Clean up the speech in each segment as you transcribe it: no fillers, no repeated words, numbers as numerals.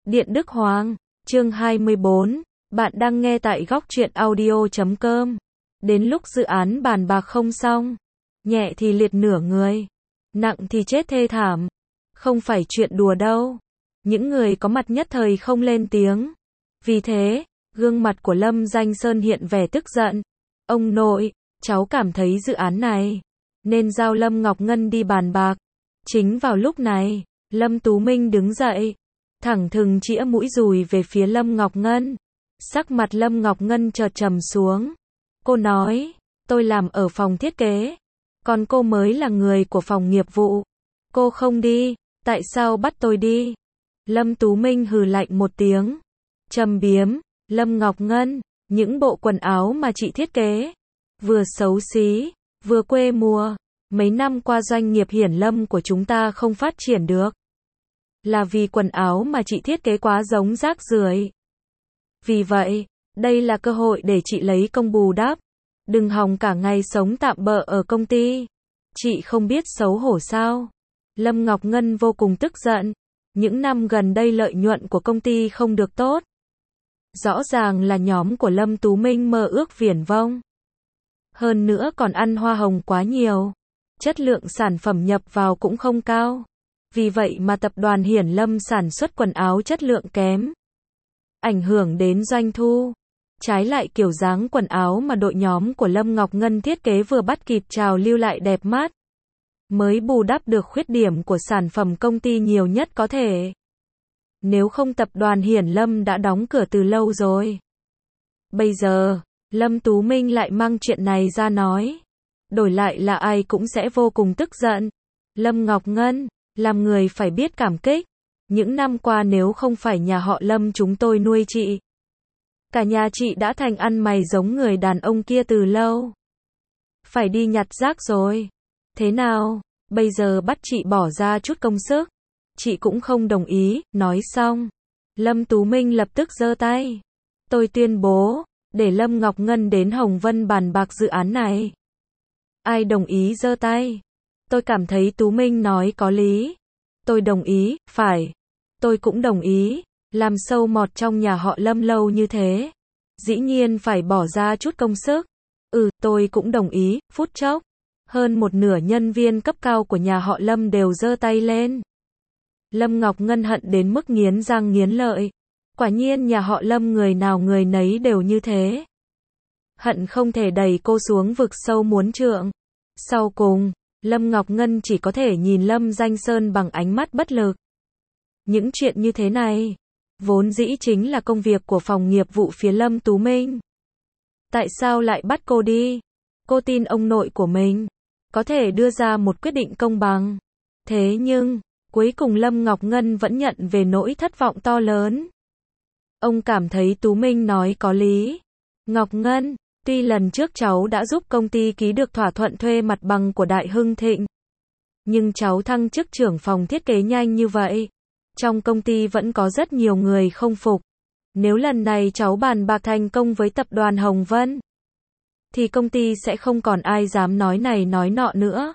Điện Đức Hoàng, chương 24, bạn đang nghe tại góc truyện audio.com. Đến lúc dự án bàn bạc không xong, nhẹ thì liệt nửa người, nặng thì chết thê thảm. Không phải chuyện đùa đâu. Những người có mặt nhất thời không lên tiếng. Vì thế, gương mặt của Lâm Danh Sơn hiện vẻ tức giận. Ông nội, cháu cảm thấy dự án này nên giao Lâm Ngọc Ngân đi bàn bạc. Chính vào lúc này, Lâm Tú Minh đứng dậy, thẳng thừng chĩa mũi dùi về phía Lâm Ngọc Ngân. Sắc mặt Lâm Ngọc Ngân chợt trầm xuống. Cô nói, tôi làm ở phòng thiết kế, còn cô mới là người của phòng nghiệp vụ. Cô không đi, tại sao bắt tôi đi? Lâm Tú Minh hừ lạnh một tiếng. Trầm biếm, Lâm Ngọc Ngân, những bộ quần áo mà chị thiết kế, vừa xấu xí, vừa quê mùa. Mấy năm qua doanh nghiệp Hiển Lâm của chúng ta không phát triển được, là vì quần áo mà chị thiết kế quá giống rác rưởi. Vì vậy, đây là cơ hội để chị lấy công bù đắp. Đừng hòng cả ngày sống tạm bợ ở công ty. Chị không biết xấu hổ sao? Lâm Ngọc Ngân vô cùng tức giận. Những năm gần đây lợi nhuận của công ty không được tốt. Rõ ràng là nhóm của Lâm Tú Minh mơ ước viển vông. Hơn nữa còn ăn hoa hồng quá nhiều. Chất lượng sản phẩm nhập vào cũng không cao. Vì vậy mà tập đoàn Hiển Lâm sản xuất quần áo chất lượng kém, ảnh hưởng đến doanh thu. Trái lại kiểu dáng quần áo mà đội nhóm của Lâm Ngọc Ngân thiết kế vừa bắt kịp trào lưu lại đẹp mắt, mới bù đắp được khuyết điểm của sản phẩm công ty nhiều nhất có thể. Nếu không tập đoàn Hiển Lâm đã đóng cửa từ lâu rồi. Bây giờ, Lâm Tú Minh lại mang chuyện này ra nói. Đổi lại là ai cũng sẽ vô cùng tức giận. Lâm Ngọc Ngân, làm người phải biết cảm kích. Những năm qua nếu không phải nhà họ Lâm chúng tôi nuôi chị, cả nhà chị đã thành ăn mày giống người đàn ông kia từ lâu. Phải đi nhặt rác rồi. Thế nào, bây giờ bắt chị bỏ ra chút công sức, chị cũng không đồng ý. Nói xong, Lâm Tú Minh lập tức giơ tay. Tôi tuyên bố, để Lâm Ngọc Ngân đến Hồng Vân bàn bạc dự án này. Ai đồng ý giơ tay? Tôi cảm thấy Tú Minh nói có lý. Tôi đồng ý, phải. Tôi cũng đồng ý. Làm sâu mọt trong nhà họ Lâm lâu như thế, dĩ nhiên phải bỏ ra chút công sức. Tôi cũng đồng ý. Phút chốc, hơn một nửa nhân viên cấp cao của nhà họ Lâm đều giơ tay lên. Lâm Ngọc Ngân hận đến mức nghiến răng nghiến lợi. Quả nhiên nhà họ Lâm người nào người nấy đều như thế. Hận không thể đẩy cô xuống vực sâu muốn trượng. Sau cùng, Lâm Ngọc Ngân chỉ có thể nhìn Lâm Danh Sơn bằng ánh mắt bất lực. Những chuyện như thế này, vốn dĩ chính là công việc của phòng nghiệp vụ phía Lâm Tú Minh. Tại sao lại bắt cô đi? Cô tin ông nội của mình có thể đưa ra một quyết định công bằng. Thế nhưng, cuối cùng Lâm Ngọc Ngân vẫn nhận về nỗi thất vọng to lớn. Ông cảm thấy Tú Minh nói có lý. Ngọc Ngân, tuy lần trước cháu đã giúp công ty ký được thỏa thuận thuê mặt bằng của Đại Hưng Thịnh, nhưng cháu thăng chức trưởng phòng thiết kế nhanh như vậy, trong công ty vẫn có rất nhiều người không phục. Nếu lần này cháu bàn bạc thành công với tập đoàn Hồng Vân, thì công ty sẽ không còn ai dám nói này nói nọ nữa.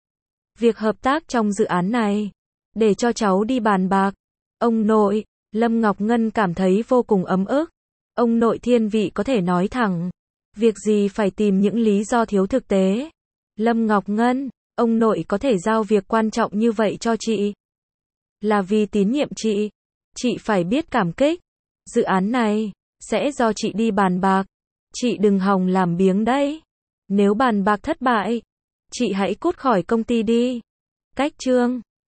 Việc hợp tác trong dự án này, để cho cháu đi bàn bạc. Ông nội, Lâm Ngọc Ngân cảm thấy vô cùng ấm ức. Ông nội thiên vị có thể nói thẳng. Việc gì phải tìm những lý do thiếu thực tế. Lâm Ngọc Ngân, ông nội có thể giao việc quan trọng như vậy cho chị, là vì tín nhiệm chị. Chị phải biết cảm kích. Dự án này sẽ do chị đi bàn bạc. Chị đừng hòng làm biếng đấy. Nếu bàn bạc thất bại, chị hãy cút khỏi công ty đi. Cách chương